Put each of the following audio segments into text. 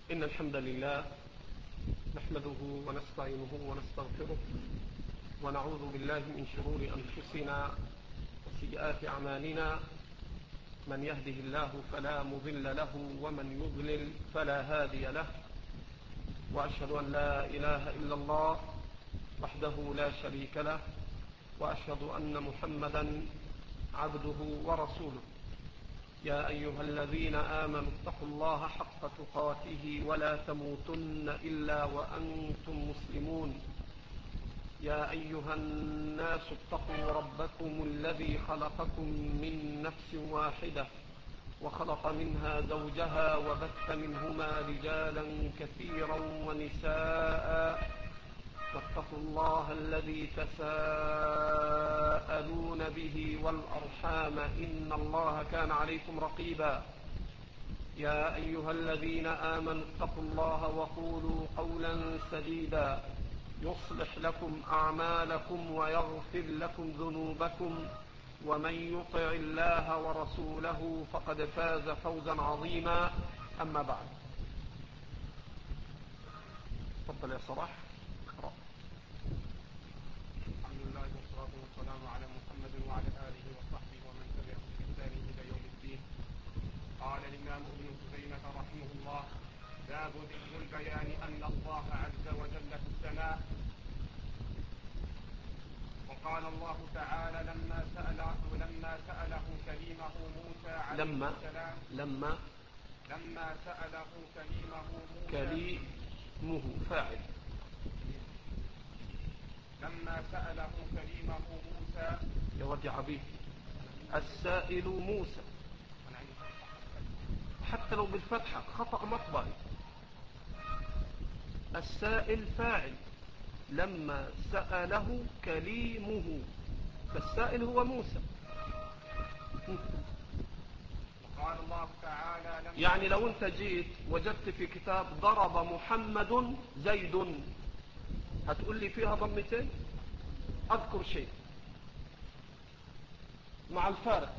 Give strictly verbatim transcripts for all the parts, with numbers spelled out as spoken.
إن الحمد لله نحمده ونستعينه ونستغفره ونعوذ بالله من شرور أنفسنا وسيئات أعمالنا. من يهده الله فلا مضل له ومن يضلل فلا هادي له، وأشهد أن لا إله إلا الله وحده لا شريك له، وأشهد أن محمدا عبده ورسوله. يا أيها الذين آمنوا اتقوا الله حق تقاته ولا تموتن إلا وأنتم مسلمون. يا أيها الناس اتقوا ربكم الذي خلقكم من نفس واحدة وخلق منها زوجها وبث منهما رجالا كثيرا ونساء، واتقوا الله الذي تساءلون به والأرحام إن الله كان عليكم رقيبا. يا أيها الذين آمنوا اتقوا الله وقولوا قولا سديدا يصلح لكم أعمالكم ويغفر لكم ذنوبكم، ومن يطع الله ورسوله فقد فاز فوزا عظيما. أما بعد، تفضل يا صلاح. الحمد لله والصلاة والسلام على محمد وعلى آله وصحبه ومن تبعهم بإحسان إلى يوم الدين. قال الإمام ابن خزيمة رحمه الله: باب ذكر البيان أن الله عز وجل في السماء. وقال الله تعالى لما سأله لما سأله كليمه موسى عليه لما السلام لما لما سأله كليمه موسى كليمه فاعل لما سأله كليمه موسى يا ودي عبيد السائل موسى، حتى لو بالفتحة خطأ مطبعي. السائل فاعل، لما سأله كليمه، فالسائل هو موسى. وقال الله تعالى لما يعني لو انت جيت وجدت في كتاب ضرب محمد زيد، هتقول لي فيها ضمتين؟ اذكر شيء مع الفارق.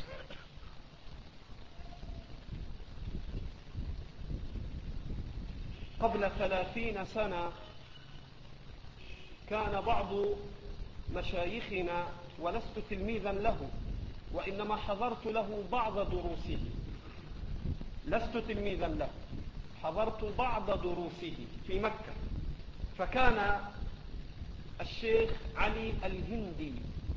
قبل ثلاثين سنة كان بعض مشايخنا، ولست تلميذا له وإنما حضرت له بعض دروسه، لست تلميذا له، حضرت بعض دروسه في مكة. فكان الشيخ علي الهندي،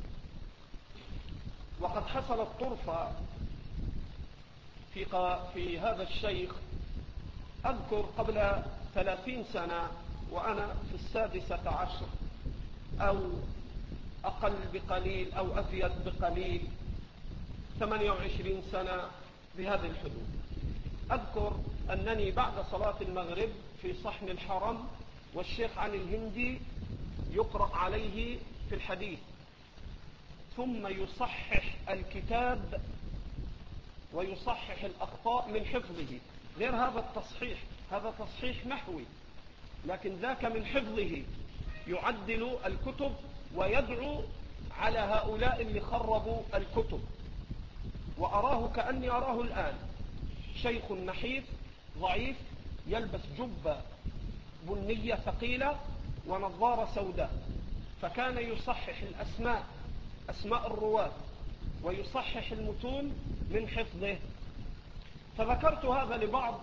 وقد حصلت طرفة في, في هذا الشيخ. أذكر قبل ثلاثين سنة وأنا في السادسة عشر أو أقل بقليل أو أزيد بقليل، ثمانية وعشرين سنة بهذه الحدود. أذكر أنني بعد صلاة المغرب في صحن الحرم والشيخ علي الهندي يقرأ عليه في الحديث، ثم يصحح الكتاب ويصحح الأخطاء من حفظه. غير هذا التصحيح، هذا تصحيح نحوي، لكن ذاك من حفظه، يعدل الكتب ويدعو على هؤلاء اللي خربوا الكتب. وأراه كأني أراه الآن، شيخ نحيف ضعيف يلبس جبة بنية ثقيلة ونظارة سوداء، فكان يصحح الأسماء، أسماء الرواة، ويصحح المتون من حفظه. فذكرت هذا لبعض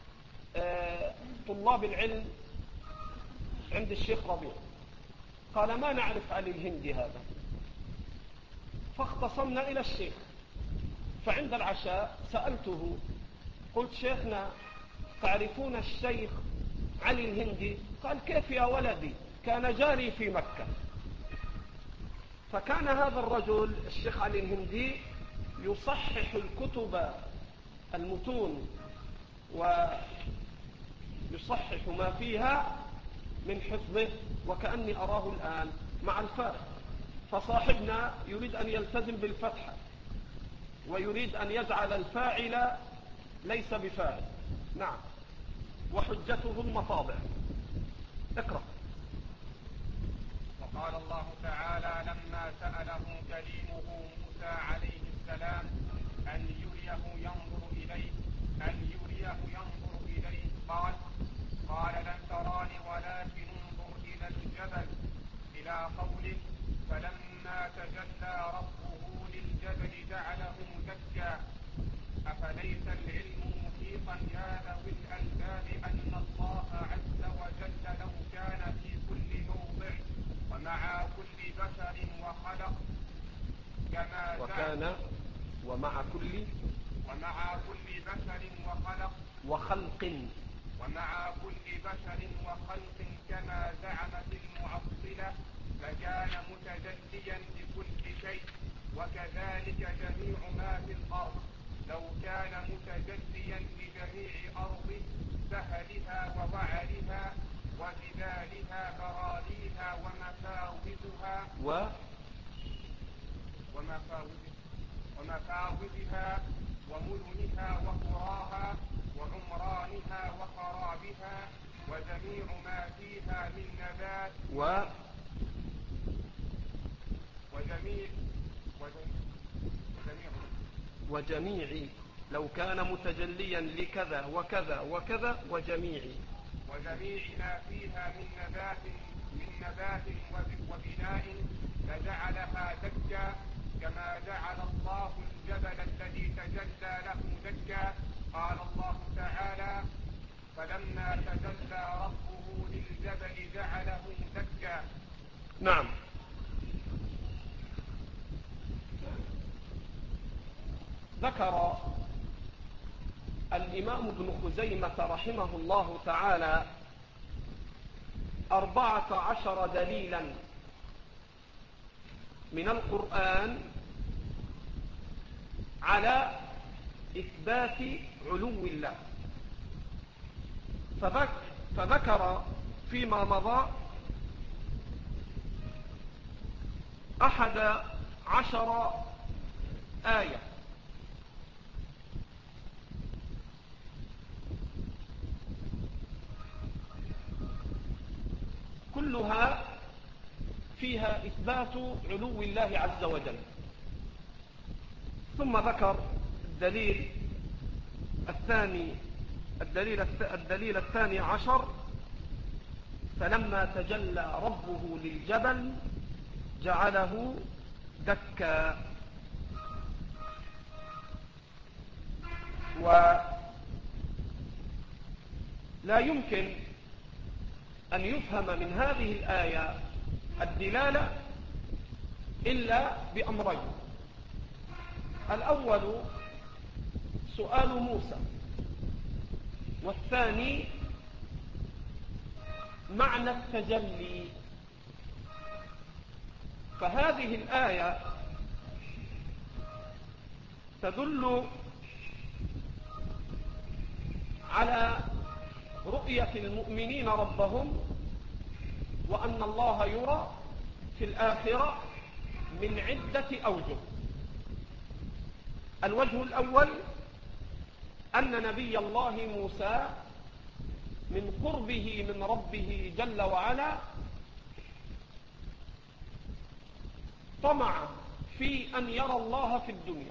طلاب العلم عند الشيخ ربيع، قال ما نعرف علي الهندي هذا. فاختصمنا إلى الشيخ، فعند العشاء سألته، قلت شيخنا تعرفون الشيخ علي الهندي؟ قال كيف يا ولدي، كان جاري في مكة. فكان هذا الرجل الشيخ علي الهندي يصحح الكتب المتون ويصحح ما فيها من حفظه، وكأني أراه الآن مع الفارق. فصاحبنا يريد أن يلتزم بالفتحة ويريد أن يجعل الفاعل ليس بفاعل. نعم، وحجته المطابع. اقرأ. وقال الله تعالى لما سأله كليمه موسى عليه السلام أن يريه ينظر إليه أن يريه ينظر إليه قال مع قوله فلما تجلى ربه للجبل جعله دكا أفليس العلم محيطا يا ذوي الألباب أن الله عز وجل لو كان في كل موضع ومع كل بشر وخلق كما وكان ومع كل ومع كل بشر وخلق وخلق ومع كل بشر وخلق كما زعمت المعطلة فكان متجليا لكل شيء، وكذلك جميع ما في الأرض لو كان متجليا لجميع أرضه سهلها ووعرها وجبالها براريها ومفاوضها و ومفاوضها ومفاوضها ومدنها وقراها وعمرانها وخرابها وجميع ما فيها من نبات و وجميع وجميع وجميع لو كان متجليا لكذا وكذا وكذا وجميع وجميع ما فيها من نبات من نبات وبناء لجعلها دكا كما جعل الله الجبل الذي تجلى له دكا. قال الله تعالى فلما تجلى ربه للجبل جعله دكا. نعم. ذكر الإمام ابن خزيمة رحمه الله تعالى أربعة عشر دليلا من القرآن على إثبات علو الله، فذكر فيما مضى أحد عشر آية كلها فيها إثبات علو الله عز وجل. ثم ذكر الدليل الثاني الدليل, الدليل الثاني عشر فلما تجلى ربه للجبل جعله دكا. ولا يمكن أن يفهم من هذه الآية الدلالة إلا بأمرين: الأول سؤال موسى، والثاني معنى التجلي. فهذه الآية تدل على رؤية المؤمنين ربهم، وأن الله يرى في الآخرة من عدة أوجه. الوجه الأول أن نبي الله موسى من قربه من ربه جل وعلا طمع في أن يرى الله في الدنيا،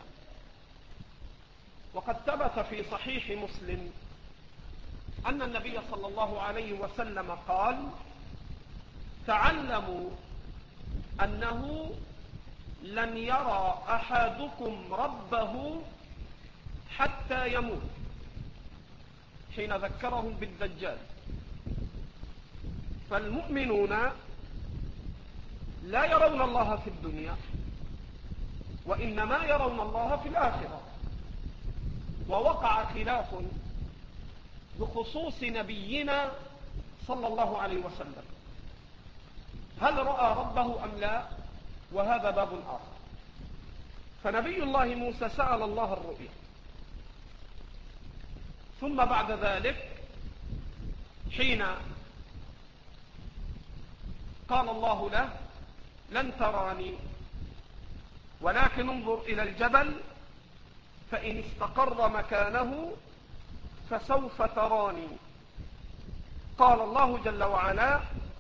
وقد ثبت في صحيح مسلم أن النبي صلى الله عليه وسلم قال: تعلموا أنه لن يرى أحدكم ربه حتى يموت، حين ذكرهم بالدجال. فالمؤمنون لا يرون الله في الدنيا، وإنما يرون الله في الآخرة. ووقع خلاف بخصوص نبينا صلى الله عليه وسلم، هل رأى ربه أم لا؟ وهذا باب آخر. فنبي الله موسى سأل الله الرؤيا، ثم بعد ذلك حين قال الله له: لن تراني ولكن انظر إلى الجبل فإن استقر مكانه فسوف تراني. قال الله جل وعلا: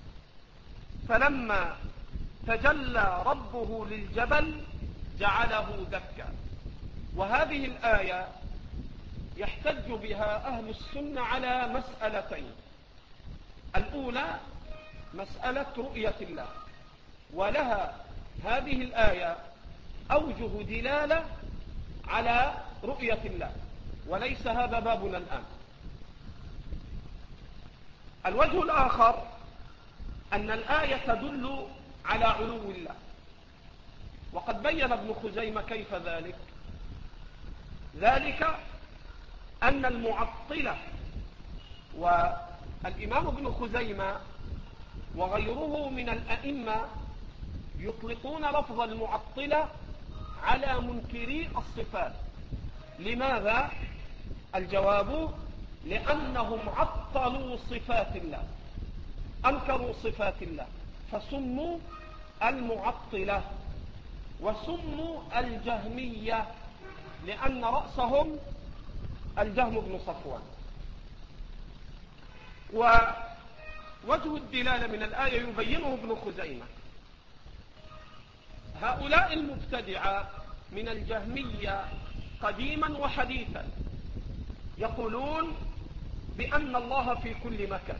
فلما تجلى ربه للجبل جعله دكا. وهذه الآية يحتج بها أهل السنة على مسألتين: الأولى مسألة رؤية الله، ولها هذه الآية أوجه دلالة على رؤية الله، وليس هذا بابنا الآن. الوجه الآخر أن الآية تدل على علو الله، وقد بين ابن خزيمة كيف ذلك. ذلك أن المعطلة، والإمام ابن خزيمة وغيره من الأئمة يطلقون لفظ المعطلة على منكري الصفات. لماذا؟ الجواب: لأنهم عطلوا صفات الله، أنكروا صفات الله، فسموا المعطلة، وسموا الجهمية لأن رأسهم الجهم بن صفوان. ووجه الدلالة من الآية يبينه ابن خزيمة. هؤلاء المبتدعة من الجهمية قديما وحديثا يقولون بأن الله في كل مكان،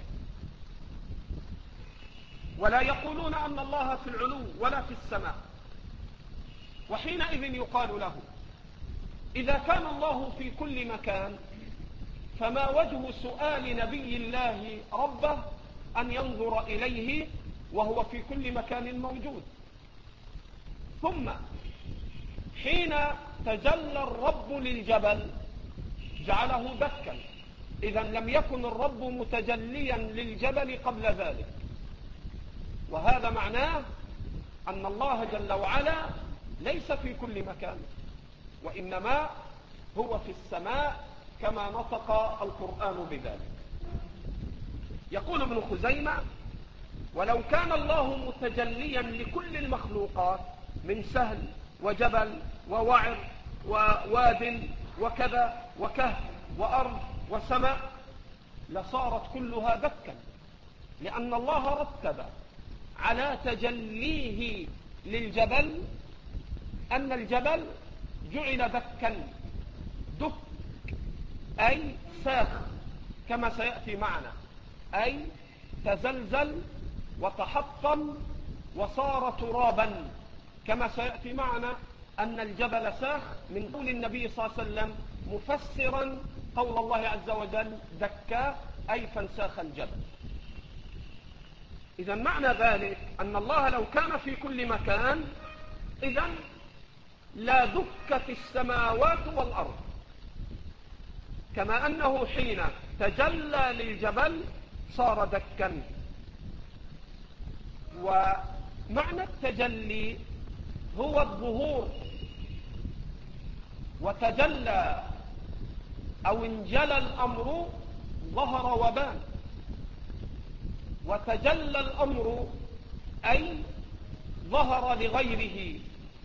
ولا يقولون أن الله في العلو ولا في السماء. وحينئذ يقال له: إذا كان الله في كل مكان، فما وجه سؤال نبي الله ربه أن ينظر إليه وهو في كل مكان موجود؟ ثم حين تجلى الرب للجبل جعله دكا، إذا لم يكن الرب متجليا للجبل قبل ذلك. وهذا معناه أن الله جل وعلا ليس في كل مكان، وإنما هو في السماء كما نطق القرآن بذلك. يقول ابن خزيمة: ولو كان الله متجليا لكل المخلوقات من سهل وجبل ووعر وواد وكذا وكهف وأرض وسماء لصارت كلها دكا، لأن الله رتب على تجليه للجبل أن الجبل جعل دكا. دك أي ساخ كما سيأتي معنا، أي تزلزل وتحطم وصار ترابا كما سيأتي معنا أن الجبل ساخ، من قول النبي صلى الله عليه وسلم مفسرا قول الله عز وجل دكا أي فانساخ الجبل. إذا معنى ذلك أن الله لو كان في كل مكان إذا لا دكت السماوات والأرض، كما أنه حين تجلى للجبل صار دكا. ومعنى التجلي هو الظهور، وتجلى أو انجلى الأمر ظهر وبان، وتجلى الأمر أي ظهر لغيره.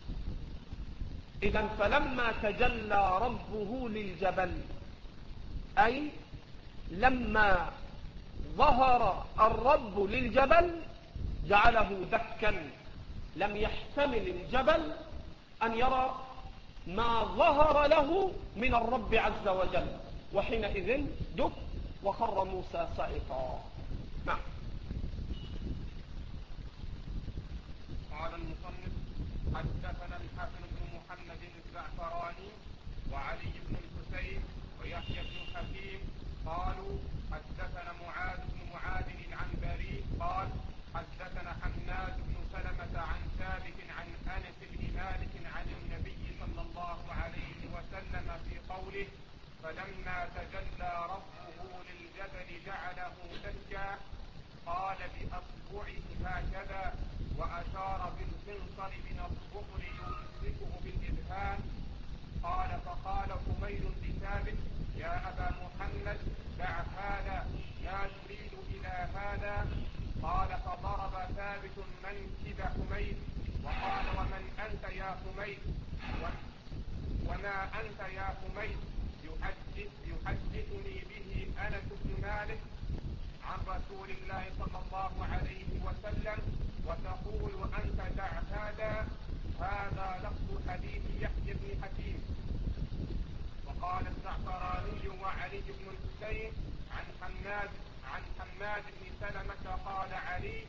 إذن فلما تجلى ربه للجبل أي لما ظهر الرب للجبل جعله دكا، لم يحتمل الجبل أن يرى ما ظهر له من الرب عز وجل، وحينئذ دك وخر موسى صعقا. نعم. قال المصنف: حدثنا الحسن بن محمد الزعفراني وعلي بن الحسين ويحيى بن حكيم قالوا حدثنا معاذ بن معاذ العنبري قال حدثنا حماد بن سلمة عن ثابت عن أنس بن مالك عن النبي صلى الله عليه وسلم في قوله: فلما تجلى ربه للجبل جعله دكا، قال بأصبعه هكذا وأشار بالخنصر من الظهر يمسكه بالإبهام. قال: فقال حميد لثابت: يا أبا محمد دع هذا، لا تريد إلى هذا. قال: فضرب ثابت منكب حميد وقال: ومن أنت يا حميد؟ وما أنت يا حميد؟ يحدث يحدثني به أنس بن مالك عن رسول الله صلى الله عليه وسلم، وتقول أنت دع هذا. هذا لفظ حديث يحيى بن حكيم. وقال الزعفراني وعلي بن الحسين عن حماد عن حماد بن سلمة قال علي: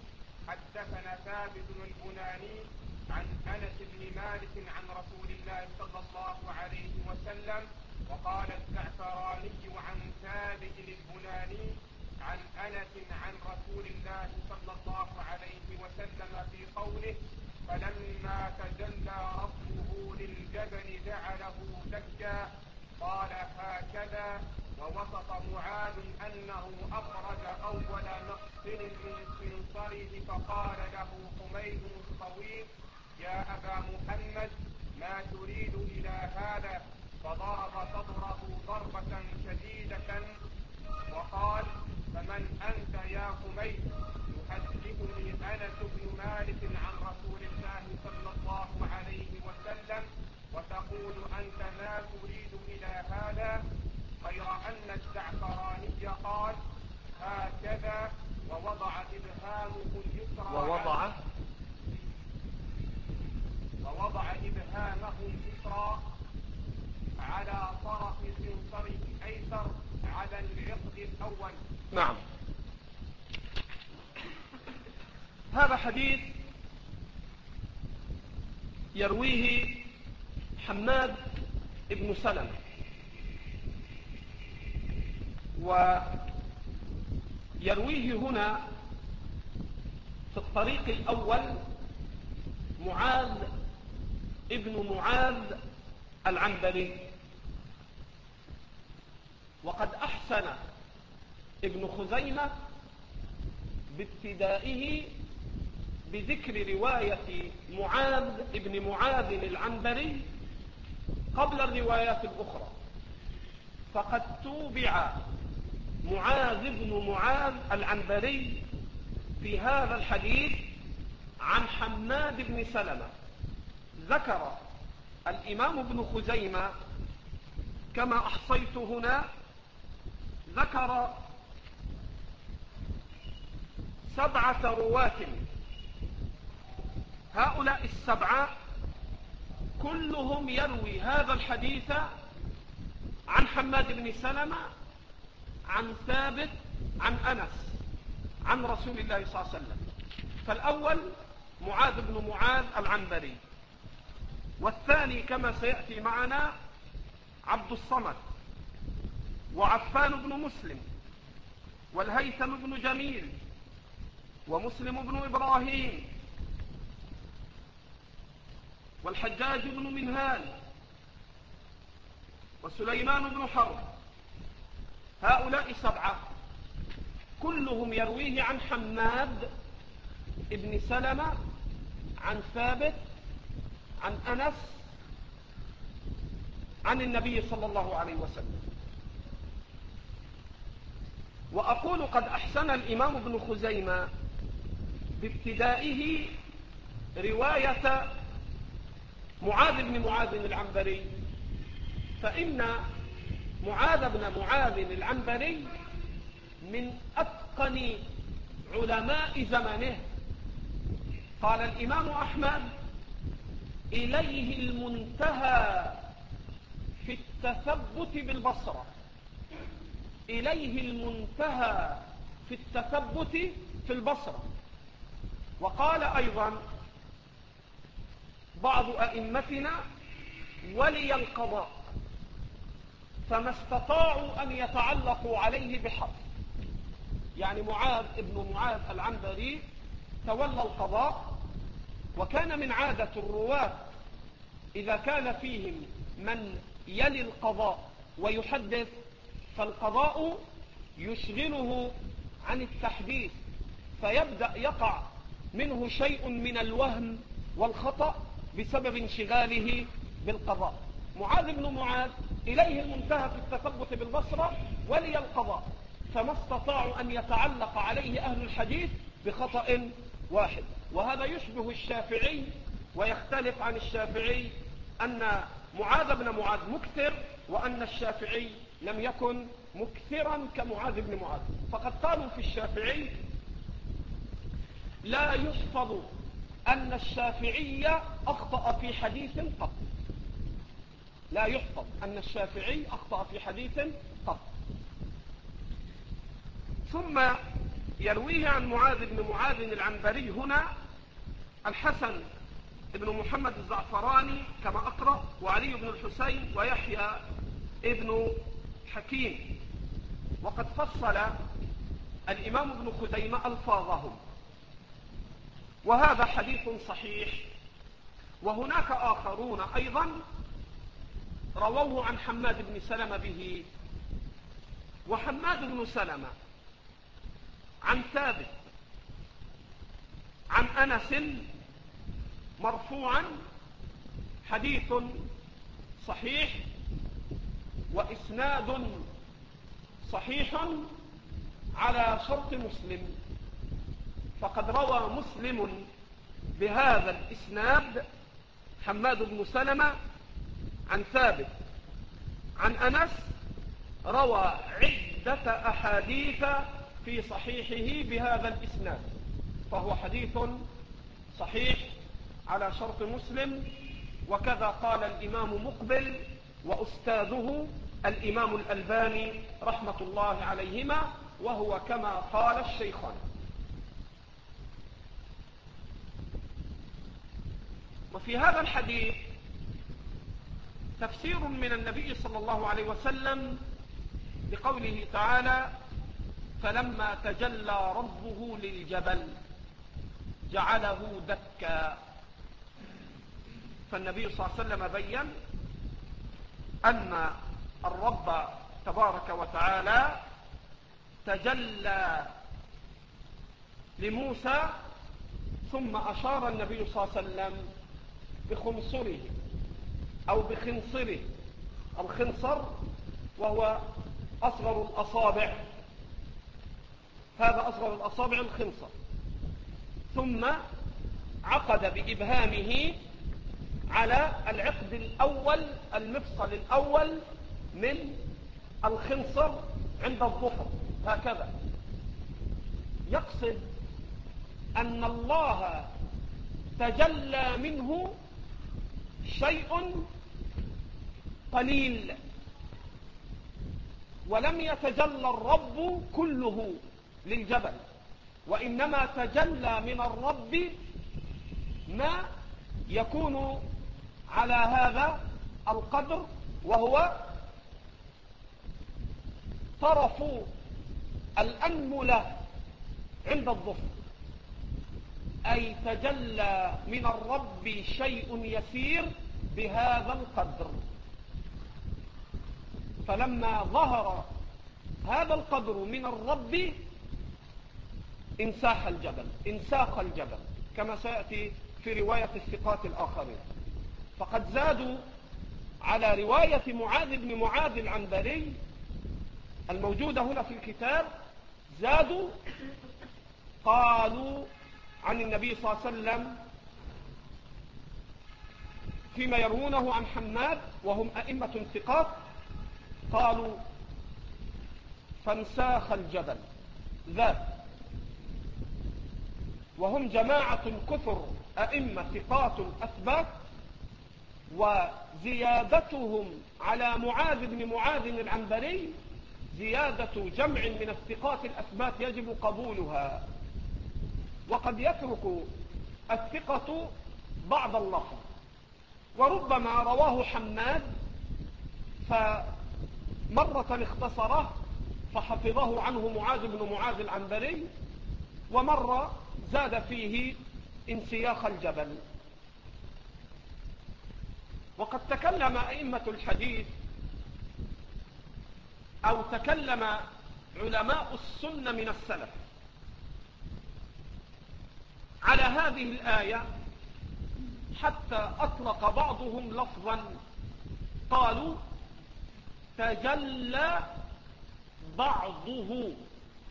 حدثنا ثابت البناني عن أنس بن مالك عن رسول الله صلى الله عليه وسلم. وقال الزعفراني عن ثابت البناني عن أنس عن رسول الله صلى الله عليه وسلم في قوله: فلما تجلى ربه للجبل جعله دكا. قال هكذا. ووصف معاذ أنه أخرج أول مقتل من خنصره فقال له حميد الطويل: يا أبا محمد ما تريد إلى هذا؟ فضرب صدره ضربة شديدة وقال: فمن أنت يا حميد؟ يحدثني أنس بن مالك عن رسول الله صلى الله عليه وسلم وتقول أنت ما تريد إلى هذا؟ غير أن الزعفراني قال هكذا ووضع إبهامه اليسرى ووضع ووضع إبهامه اليسرى على طرف خنصره الأيسر على العقد الأول. نعم. هذا حديث يرويه حماد بن سلمة، ويرويه هنا في الطريق الأول معاذ ابن معاذ العنبري. وقد أحسن ابن خزيمة بابتدائه بذكر رواية معاذ ابن معاذ العنبري قبل الروايات الأخرى، فقد توبع معاذ بن معاذ العنبري في هذا الحديث عن حماد بن سلمة. ذكر الإمام ابن خزيمة كما أحصيت هنا، ذكر سبعة رواة. هؤلاء السبعة كلهم يروي هذا الحديث عن حماد بن سلمة عن ثابت عن أنس عن رسول الله صلى الله عليه وسلم. فالأول معاذ بن معاذ العنبري، والثاني كما سيأتي معنا عبد الصمد وعفان بن مسلم والهيثم بن جميل ومسلم بن إبراهيم والحجاج بن منهال وسليمان بن حرب. هؤلاء سبعة كلهم يرويه عن حماد ابن سلمة عن ثابت عن أنس عن النبي صلى الله عليه وسلم. وأقول قد أحسن الإمام ابن خزيمة بابتدائه رواية معاذ بن معاذ العنبري، فإن معاذ بن معاذ العنبري من أتقن علماء زمانه. قال الإمام أحمد: إليه المنتهى في التثبت بالبصرة. إليه المنتهى في التثبت في البصرة. وقال أيضا بعض أئمتنا: ولي القضاء، فما استطاعوا أن يتعلقوا عليه بحرف. يعني معاذ ابن معاذ العنبري تولى القضاء، وكان من عادة الرواة إذا كان فيهم من يلي القضاء ويحدث فالقضاء يشغله عن التحديث، فيبدأ يقع منه شيء من الوهم والخطأ بسبب انشغاله بالقضاء. معاذ بن معاذ إليه المنتهى في التثبت بالبصرة ولي القضاء، فما استطاعوا أن يتعلق عليه أهل الحديث بخطأ واحد. وهذا يشبه الشافعي ويختلف عن الشافعي أن معاذ بن معاذ مكثر، وأن الشافعي لم يكن مكثرا كمعاذ بن معاذ. فقد قالوا في الشافعي: لا يحفظ أن الشافعي أخطأ في حديث قط. لا يحفظ أن الشافعي أخطأ في حديث قط. ثم يرويه عن معاذ بن معاذ العنبري هنا الحسن بن محمد الزعفراني كما أقرأ، وعلي بن الحسين، ويحيى ابن حكيم. وقد فصل الإمام ابن خزيمة ألفاظهم، وهذا حديث صحيح. وهناك آخرون أيضا رووه عن حماد بن سلمة به. وحماد بن سلمة عن ثابت عن أنس مرفوعا حديث صحيح وإسناد صحيح على شرط مسلم. فقد روى مسلم بهذا الإسناد حماد بن سلمة عن ثابت عن أنس، روى عدة أحاديث في صحيحه بهذا الإسناد، فهو حديث صحيح على شرط مسلم. وكذا قال الإمام مقبل وأستاذه الإمام الألباني رحمة الله عليهما، وهو كما قال الشيخان. وفي هذا الحديث تفسير من النبي صلى الله عليه وسلم بقوله تعالى: فلما تجلى ربه للجبل جعله دكا. فالنبي صلى الله عليه وسلم بين أن الرب تبارك وتعالى تجلى لموسى، ثم أشار النبي صلى الله عليه وسلم بخنصره أو بخنصره. الخنصر وهو أصغر الأصابع، هذا أصغر الأصابع الخنصر. ثم عقد بإبهامه على العقد الأول، المفصل الأول من الخنصر عند الظفر، هكذا. يقصد أن الله تجلى منه شيء قليل، ولم يتجلى الرب كله للجبل، وإنما تجلى من الرب ما يكون على هذا القدر، وهو طرف الأنملة عند الظفر. أي تجلى من الرب شيء يسير بهذا القدر. فلما ظهر هذا القدر من الرب انساخ الجبل انساخ الجبل كما سيأتي في رواية الثقات الآخرين. فقد زادوا على رواية معاذ بن معاذ العنبري الموجودة هنا في الكتاب، زادوا قالوا عن النبي صلى الله عليه وسلم فيما يروونه عن حماد وهم أئمة ثقات، قالوا: فانساخ الجبل ذات. وهم جماعة كثر أئمة ثقات أثبات، وزيادتهم على معاذ بن معاذ العنبري زيادة جمع من الثقات الأثبات يجب قبولها. وقد يترك الثقة بعض اللفظ، وربما رواه حماد فمرة اختصره فحفظه عنه معاذ بن معاذ العنبري، ومرة زاد فيه انسياخ الجبل. وقد تكلم أئمة الحديث أو تكلم علماء السنة من السلف على هذه الآية، حتى أطلق بعضهم لفظا قالوا: تجلى بعضه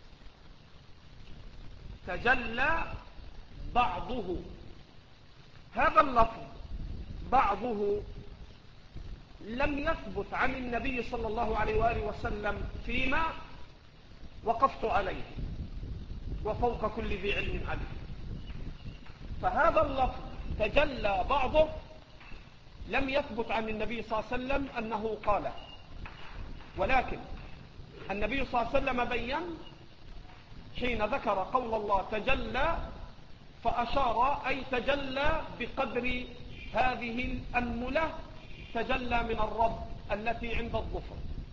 تجلى بعضه. هذا اللفظ بعضه لم يثبت عن النبي صلى الله عليه وآله وسلم فيما وقفت عليه، وفوق كل ذي علم عليه. فهذا اللفظ تجلى بعضه لم يثبت عن النبي صلى الله عليه وسلم أنه قاله، ولكن النبي صلى الله عليه وسلم بيّن حين ذكر قول الله تجلى فأشار أي تجلى بقدر هذه الأنملة، تجلى من الرب التي عند الظفر.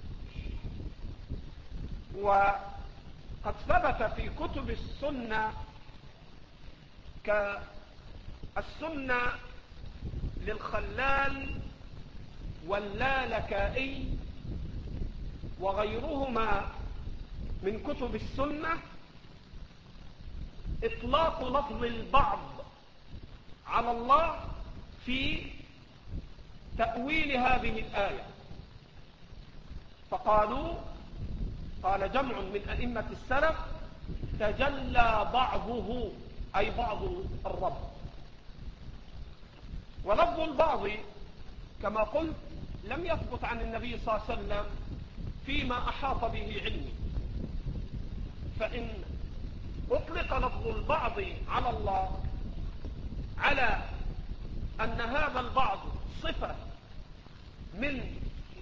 وقد ثبت في كتب السنة كالسنة للخلال واللالكائي وغيرهما من كتب السنة إطلاق لفظ البعض على الله في تأويل هذه الآية. فقالوا، قال جمع من أئمة السلف: تجلى بعضه أي بعض الرب. ولفظ البعض كما قلت لم يثبت عن النبي صلى الله عليه وسلم فيما أحاط به علمي، فإن أطلق لفظ البعض على الله على أن هذا البعض صفة من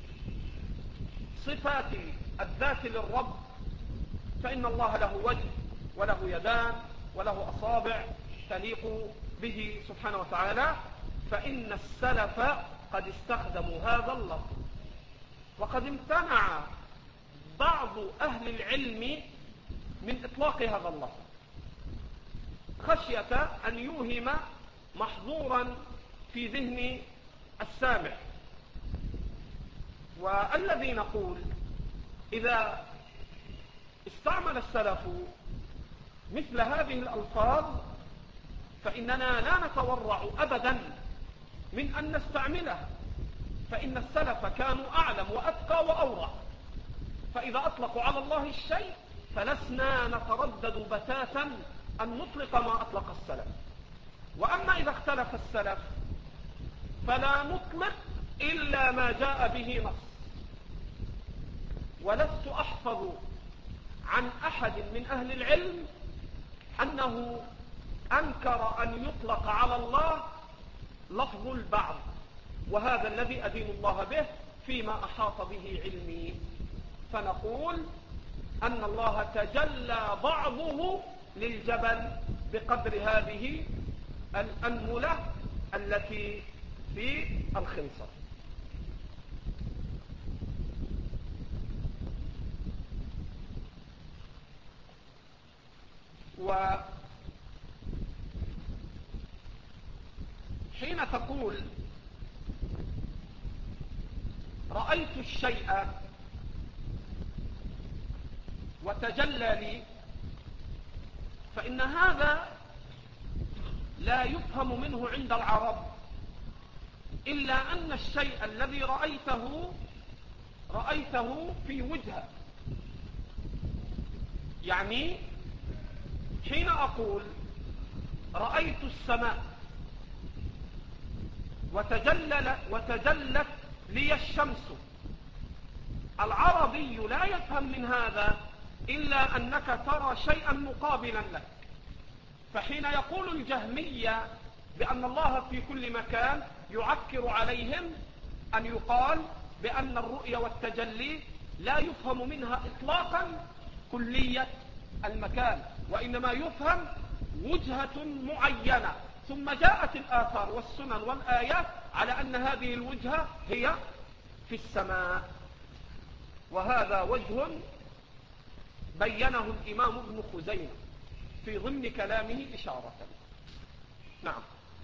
صفات الذات للرب، فإن الله له وجه وله يدان وله أصابع تليق به سبحانه وتعالى، فإن السلف قد استخدموا هذا اللفظ. وقد امتنع بعض أهل العلم من إطلاق هذا اللفظ خشية أن يوهم محظورا في ذهن السامع. والذي نقول إذا استعمل السلف مثل هذه الألفاظ فإننا لا نتورع أبدا من أن نستعملها، فإن السلف كانوا أعلم وأتقى وأورع، فإذا أطلقوا على الله الشيء فلسنا نتردد بتاتا أن نطلق ما أطلق السلف. وأما إذا اختلف السلف فلا نطلق إلا ما جاء به نص. ولست أحفظ عن أحد من أهل العلم أنه أنكر أن يطلق على الله لفظ البعض، وهذا الذي أدين الله به فيما أحاط به علمي. فنقول أن الله تجلى بعضه للجبل بقدر هذه الأنملة التي في الخنصر. وحين تقول رأيت الشيء وتجلى لي، فإن هذا لا يفهم منه عند العرب إلا أن الشيء الذي رأيته رأيته في وجهه. يعني حين أقول رأيت السماء وتجلل وتجلت لي الشمس، العربي لا يفهم من هذا إلا أنك ترى شيئا مقابلا لك. فحين يقول الجهمية بأن الله في كل مكان يعكر عليهم أن يقال بأن الرؤية والتجلي لا يفهم منها إطلاقا كلية المكان، وإنما يفهم وجهة معينة، ثم جاءت الآثار والسنن والآيات على أن هذه الوجهة هي في السماء. وهذا وجه بينه الإمام ابن خزيمة في ضمن كلامه إشارة. نعم.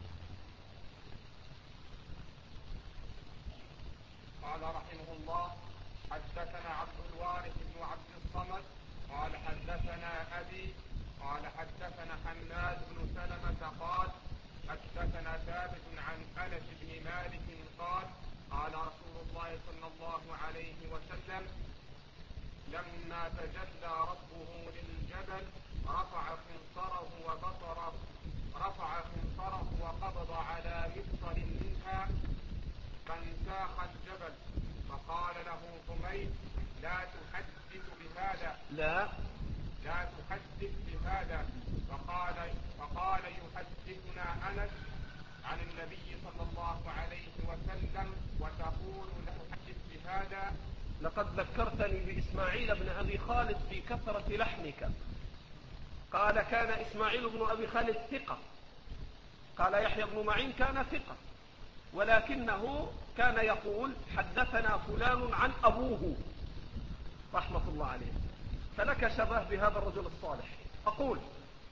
قال رحمه الله: حدثنا عبد الوارث بن عبد الصمد قال حدثنا أبي قال حدثنا حماد بن سلمة قال حدثنا ثابت عن أنس بن مالك قال قال رسول الله صلى الله عليه وسلم: لما تجلى ربه للجبل رفع خنصره وبصره رفع خنصره وقبض على مفصل منها فانساخ الجبل، فقال له حميد: لا تحدث بهذا لا لا تحدث بهذا. فقال فقال يحدثنا أنس عن النبي صلى الله عليه وسلم وتقول لا تحدث بهذا. لقد ذكرتني بإسماعيل بن أبي خالد في كثرة لحنك. قال كان إسماعيل بن أبي خالد ثقة. قال يحيى بن معين كان ثقة، ولكنه كان يقول حدثنا فلان عن أبوه رحمة الله عليه. فلك شبه بهذا الرجل الصالح. أقول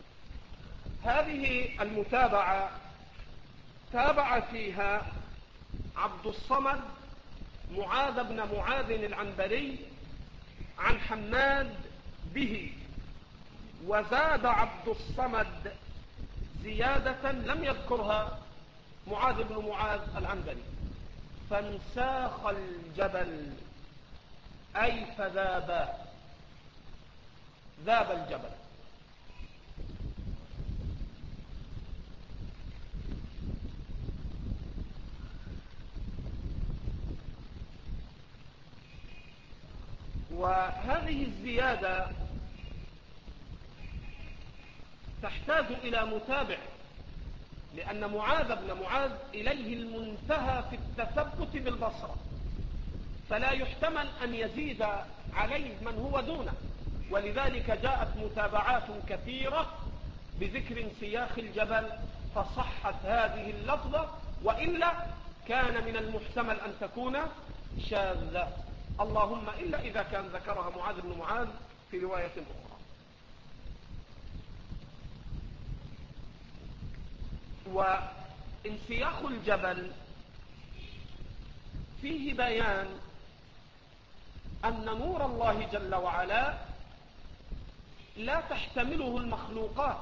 هذه المتابعة تابع فيها عبد الصمد معاذ بن معاذ العنبري عن حماد به، وزاد عبد الصمد زيادة لم يذكرها معاذ بن معاذ العنبري: فانساخ الجبل، أي فذاب، ذاب الجبل. وهذه الزيادة تحتاج إلى متابع، لأن معاذ بن معاذ إليه المنتهى في التثبت بالبصرة، فلا يحتمل أن يزيد عليه من هو دونه، ولذلك جاءت متابعات كثيرة بذكر انسياخ الجبل فصحت هذه اللفظة، وإلا كان من المحتمل أن تكون شاذة، اللهم إلا إذا كان ذكرها معاذ بن معاذ في رواية أخرى. وانسياخ الجبل فيه بيان أن نور الله جل وعلا لا تحتمله المخلوقات،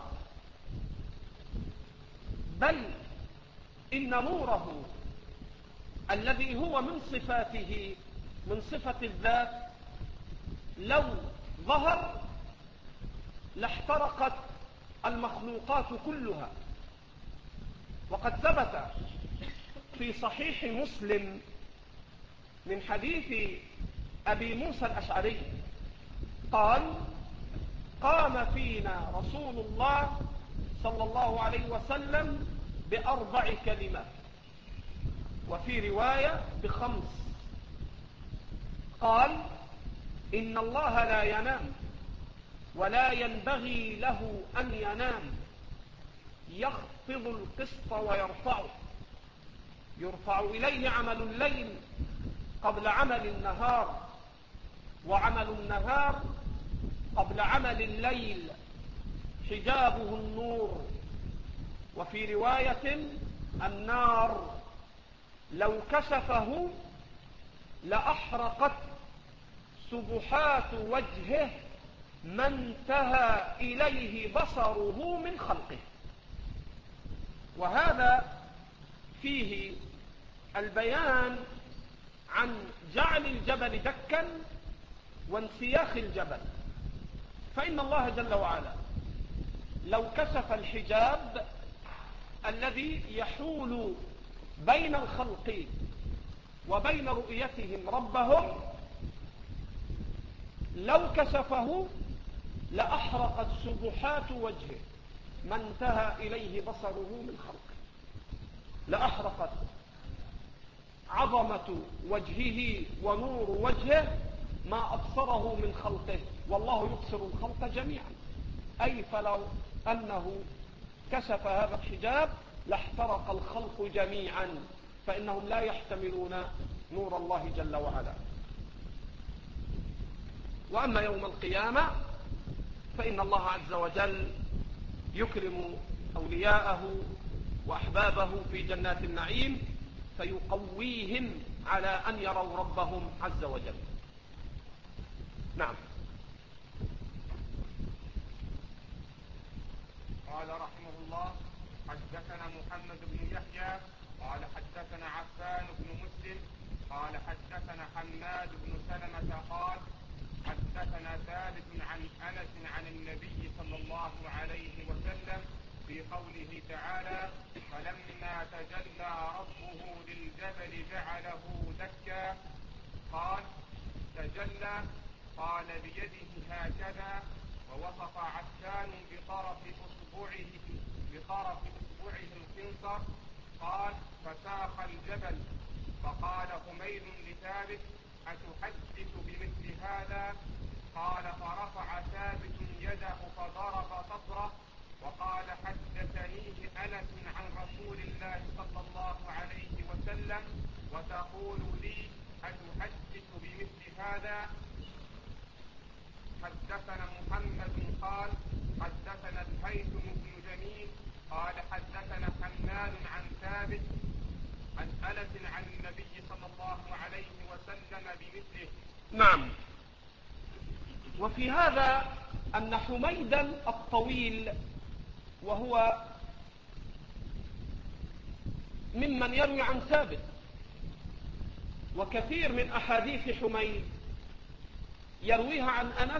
بل إن نوره الذي هو من صفاته من صفة الذات لو ظهر لاحترقت المخلوقات كلها. وقد ثبت في صحيح مسلم من حديث أبي موسى الأشعري قال: قام فينا رسول الله صلى الله عليه وسلم بأربع كلمات، وفي رواية بخمس. قال: إن الله لا ينام ولا ينبغي له أن ينام، يخفض القسط ويرفعه، يرفع إليه عمل الليل قبل عمل النهار، وعمل النهار قبل عمل الليل، حجابه النور. وفي رواية النار لو كشفه لأحرقت سبحات وجهه ما انتهى إليه بصره من خلقه. وهذا فيه البيان عن جعل الجبل دكا وانسياخ الجبل. فإن الله جل وعلا لو كشف الحجاب الذي يحول بين الخلق وبين رؤيتهم ربهم، لو كشفه لأحرقت سبحات وجهه ما انتهى إليه بصره من خلقه، لأحرقت عظمة وجهه ونور وجهه ما أبصره من خلقه، والله يبصر الخلق جميعا. أي فلو أنه كشف هذا الحجاب لاحترق الخلق جميعا، فإنهم لا يحتملون نور الله جل وعلا. وأما يوم القيامة فإن الله عز وجل يكرم أولياءه وأحبابه في جنات النعيم، فيقويهم على أن يروا ربهم عز وجل. نعم. قال رحمه الله: حدثنا محمد بن يحيى قال حدثنا عفان بن مسلم قال حدثنا حماد بن سلمة قال حدثنا ثابت عن أنس عن النبي صلى الله عليه وسلم في قوله تعالى: فلما تجلى ربه للجبل جعله دكا. قال: تجلى، قال بيده هكذا، ووصف عفان بطرف أصبعه بطرف أصبعه الخنصر. قال: فساق الجبل. فقال حميد لثابت: أتحدث بمثل هذا؟ قال: فرفع ثابت يده فضرب صدره وقال حدثنيه أنس عن رسول الله صلى الله عليه وسلم وتقول لي أتحدث بمثل هذا؟ حدثنا محمد قال حدثنا الهيثم بن جميل قال حدثنا حماد عن ثابت عن أنس عن النبي صلى الله عليه وسلم بمثله. نعم. وفي هذا أن حميدا الطويل وهو ممن يروي عن ثابت، وكثير من أحاديث حميد يرويها عن أنس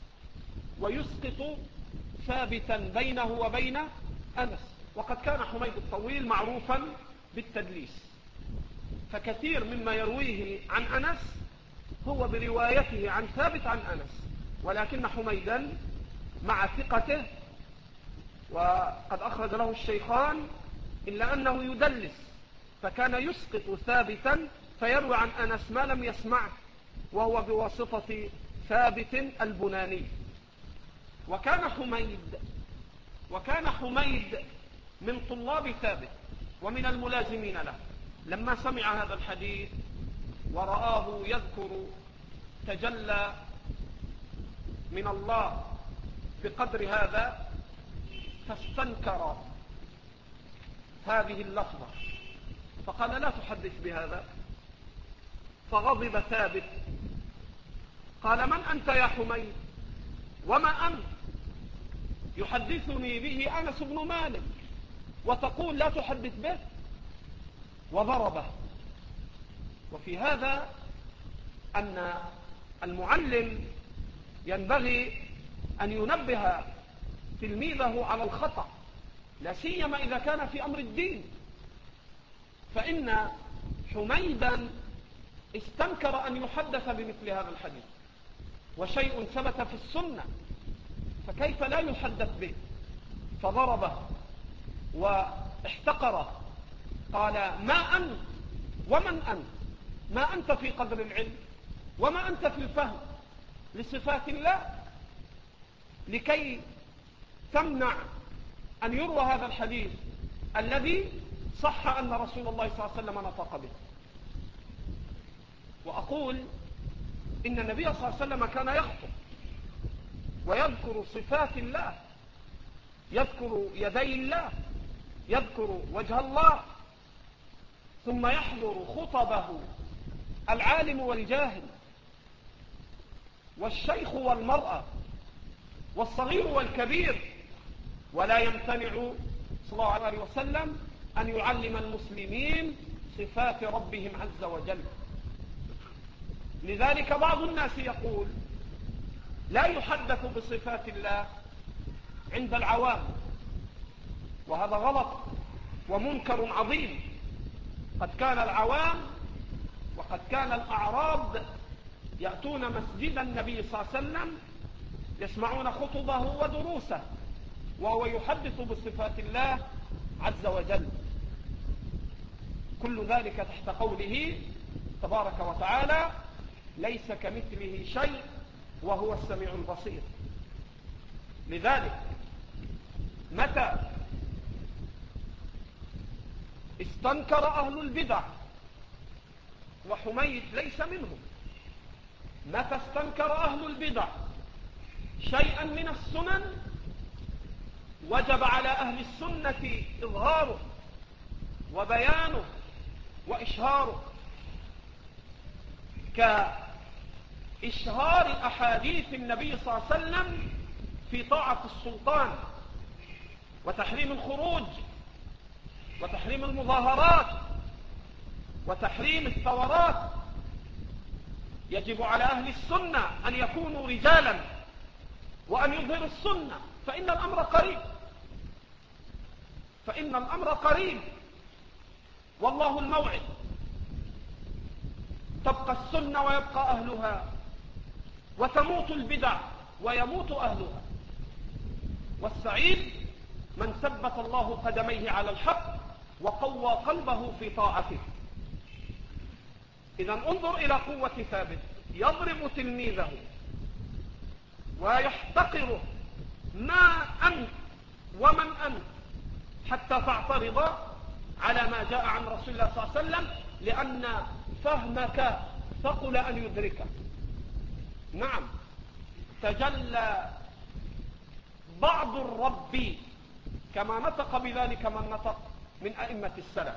ويسقط ثابتا بينه وبين أنس، وقد كان حميد الطويل معروفا بالتدليس، فكثير مما يرويه عن أنس هو بروايته عن ثابت عن أنس، ولكن حميدا مع ثقته وقد أخرج له الشيخان إلا أنه يدلس، فكان يسقط ثابتا فيروي عن أنس ما لم يسمعه، وهو بواسطة ثابت البناني. وكان حميد وكان حميد من طلاب ثابت ومن الملازمين له. لما سمع هذا الحديث ورآه يذكر تجلى من الله بقدر هذا فاستنكر هذه اللفظة فقال لا تحدث بهذا، فغضب ثابت قال من أنت يا حميد وما أنت يحدثني به أنس بن مالك وتقول لا تحدث به، وضربه. وفي هذا أن المعلم ينبغي أن ينبه تلميذه على الخطأ، لا سيما إذا كان في أمر الدين، فإن حميدا استنكر أن يحدث بمثل هذا الحديث، وشيء ثبت في السنة فكيف لا يحدث به؟ فضربه واحتقره، قال ما أنت ومن أنت؟ ما أنت في قدر العلم وما أنت في الفهم لصفات الله لكي تمنع أن يروى هذا الحديث الذي صح أن رسول الله صلى الله عليه وسلم نطق به. وأقول إن النبي صلى الله عليه وسلم كان يخطب ويذكر صفات الله، يذكر يدي الله، يذكر وجه الله، ثم يحضر خطبه العالم والجاهل والشيخ والمرأة والصغير والكبير، ولا يمتنع صلى الله عليه وسلم أن يعلم المسلمين صفات ربهم عز وجل. لذلك بعض الناس يقول لا يحدث بصفات الله عند العوام، وهذا غلط ومنكر عظيم. قد كان العوام وقد كان الأعراب يأتون مسجد النبي صلى الله عليه وسلم يسمعون خطبه ودروسه وهو يحدث بصفات الله عز وجل. كل ذلك تحت قوله تبارك وتعالى ليس كمثله شيء وهو السميع البصير. لذلك متى استنكر أهل البدع، وحميد ليس منهم، متى استنكر أهل البدع شيئا من السنن وجب على أهل السنة إظهاره وبيانه وإشهاره، كإشهار أحاديث النبي صلى الله عليه وسلم في طاعة السلطان وتحريم الخروج وتحريم المظاهرات وتحريم الثورات. يجب على أهل السنة أن يكونوا رجالا وأن يظهروا السنة، فإن الأمر قريب فإن الأمر قريب والله الموعد. تبقى السنة ويبقى أهلها، وتموت البدع ويموت أهلها، والسعيد من ثبت الله قدميه على الحق وقوى قلبه في طاعته. إذا انظر إلى قوة ثابت، يضرب تلميذه ويحتقره ما أنت ومن أنت حتى تعترض على ما جاء عن رسول الله صلى الله عليه وسلم، لأن فهمك ثقل أن يدركه. نعم، تجلى بعض الرب كما نطق بذلك من نطق من أئمة السلف،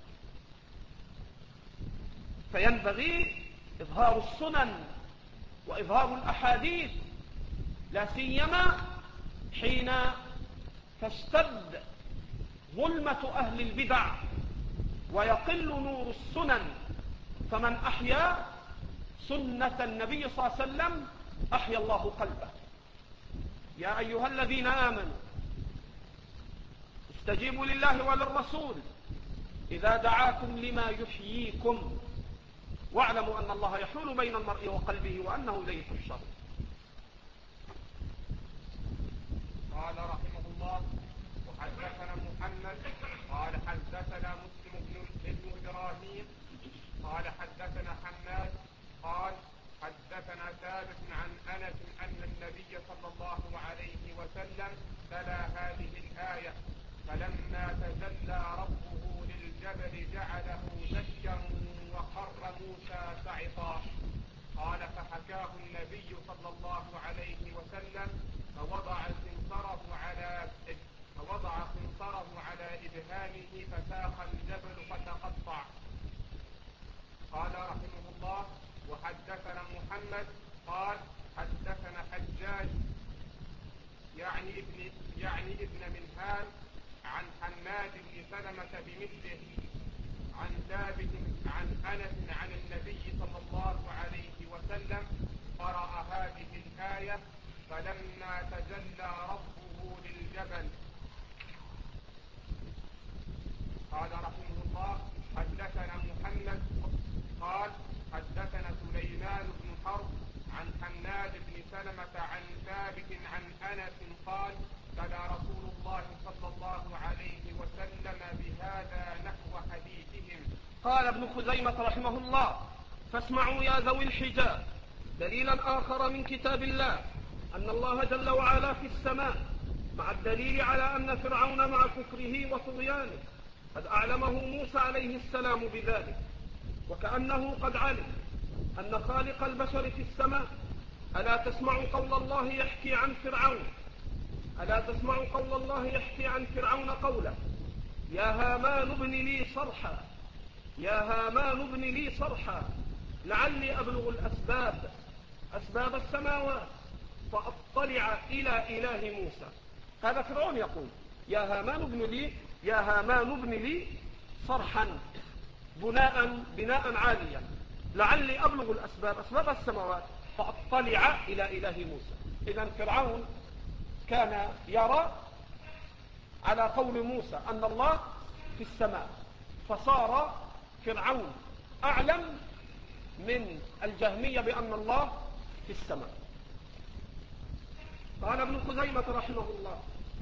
فينبغي إظهار السنن وإظهار الأحاديث، لا سيما حين تشتد ظلمة أهل البدع ويقل نور السنن. فمن أحيا سنة النبي صلى الله عليه وسلم أحيا الله قلبه. يا أيها الذين آمنوا استجيبوا لله وللرسول إذا دعاكم لما يحييكم واعلموا أن الله يحول بين المرء وقلبه وأنه إليه تحشرون. قال رحمه الله: وحدثنا محمد قال حدثنا مسلم بن إبراهيم قال حدثنا حماد قال حدثنا ثابت عن أنس أن النبي صلى الله عليه وسلم تلا هذه الآية: فلما تجلى ربه للجبل جعله دكا وخر موسى صعقا. قال: فحكاه النبي صلى الله عليه وسلم فوضع خنصره على فوضع خنصره على إبهامه فساق الجبل فتقطع. قال رحمه الله: وحدثنا محمد قال حدثنا حجاج يعني ابن يعني ابن منهال عن حماد بن سلمة بمثله عن ثابت عن أنس عن النبي صلى الله عليه وسلم قرأ هذه الآية: فلما تجلى ربه للجبل. قال رحمه الله: حدثنا محمد قال حدثنا سليمان بن حرب عن حماد بن سلمة عن ثابت عن أنس قال: تلا رسول الله صلى الله عليه وسلم بهذا نحو حديثهم. قال ابن خزيمة رحمه الله: فاسمعوا يا ذوي الحجاب دليلا آخر من كتاب الله أن الله جل وعلا في السماء، مع الدليل على أن فرعون مع كفره وطغيانه قد أعلمه موسى عليه السلام بذلك، وكأنه قد علم أن خالق البشر في السماء. ألا تسمع قول الله يحكي عن فرعون ألا تسمع قول الله يحكي عن فرعون قوله: يا هامان ابن لي صرحا يا هامان ابن لي صرحا لعلي أبلغ الأسباب أسباب السماوات فأطلع إلى إله موسى. هذا فرعون يقول: يا هامان ابن لي يا هامان ابن لي صرحا، بناء بناء عاليا، لعلي أبلغ الأسباب أسباب السماوات فأطلع إلى إله موسى. إذن فرعون كان يرى على قول موسى أن الله في السماء، فصار فرعون أعلم من الجهمية بأن الله في السماء. قال ابن خزيمة رحمه الله: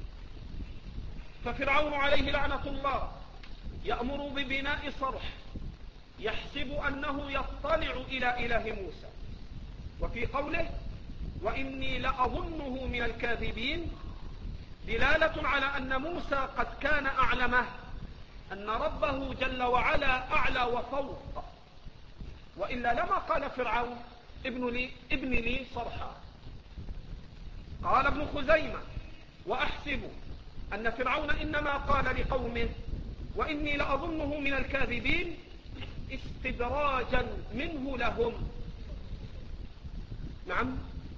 ففرعون عليه لعنة الله يأمر ببناء صرح يحسب أنه يطلع إلى إله موسى. وفي قوله: وإني لأظنه من الكاذبين، دلالة على أن موسى قد كان أعلمه أن ربه جل وعلا أعلى وفوق، وإلا لما قال فرعون ابن لي, ابن لي صرحا. قال ابن خزيمة: وأحسب أن فرعون إنما قال لقومه وإني لأظنه من الكاذبين استدراجا منه لهم. نعم،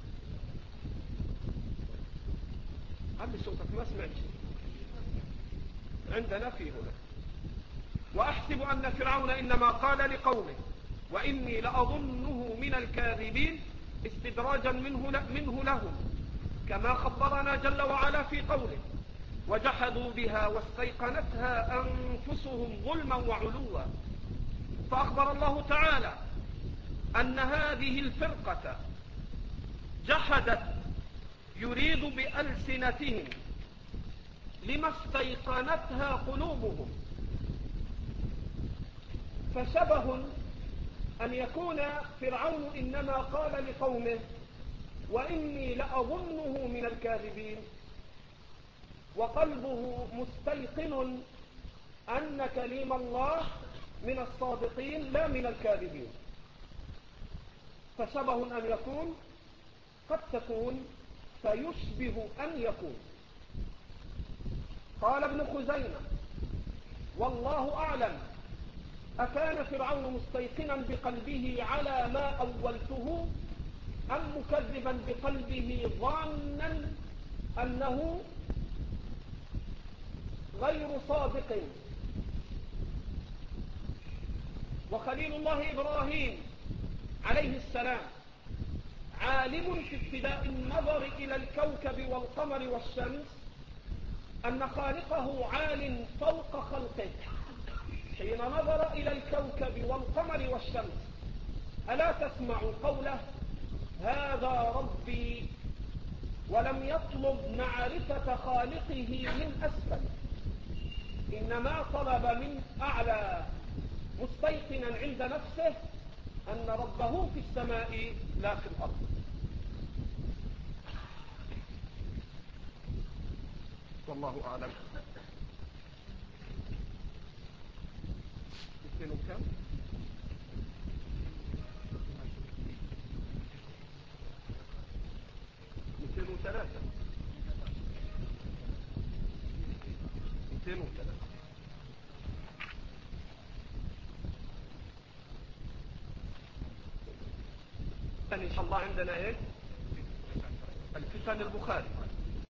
علي صوتك ما سمعت عندنا في هنا. وأحسب أن فرعون إنما قال لقومه وإني لأظنه من الكاذبين استدراجا منه, منه لهم، كما خبرنا جل وعلا في قوله: وجحدوا بها واستيقنتها أنفسهم ظلما وعلوا. فأخبر الله تعالى أن هذه الفرقة جحدت يريد بألسنتهم لما استيقنتها قلوبهم، فشبه أن يكون فرعون إنما قال لقومه وإني لأظنه من الكاذبين وقلبه مستيقن أن كليم الله من الصادقين لا من الكاذبين. فشبه أن يكون قد تكون فيشبه أن يكون. قال ابن خزيمة: والله أعلم أكان فرعون مستيقنا بقلبه على ما أولته أم مكذبا بقلبه ظانا أنه غير صادق؟ وخليل الله إبراهيم عليه السلام عالم في ابتداء النظر إلى الكوكب والقمر والشمس أن خالقه عال فوق خلقه حين نظر إلى الكوكب والقمر والشمس. ألا تسمع قوله: هذا ربي، ولم يطلب معرفة خالقه من أسفل، إنما طلب من أعلى، مستيقنا عند نفسه أن ربه في السماء لا في الأرض. والله أعلم. اثنين كم؟ مئتين وثلاثة. مئتين وثلاثة. إن شاء الله عندنا إيه؟ الفتن البخاري.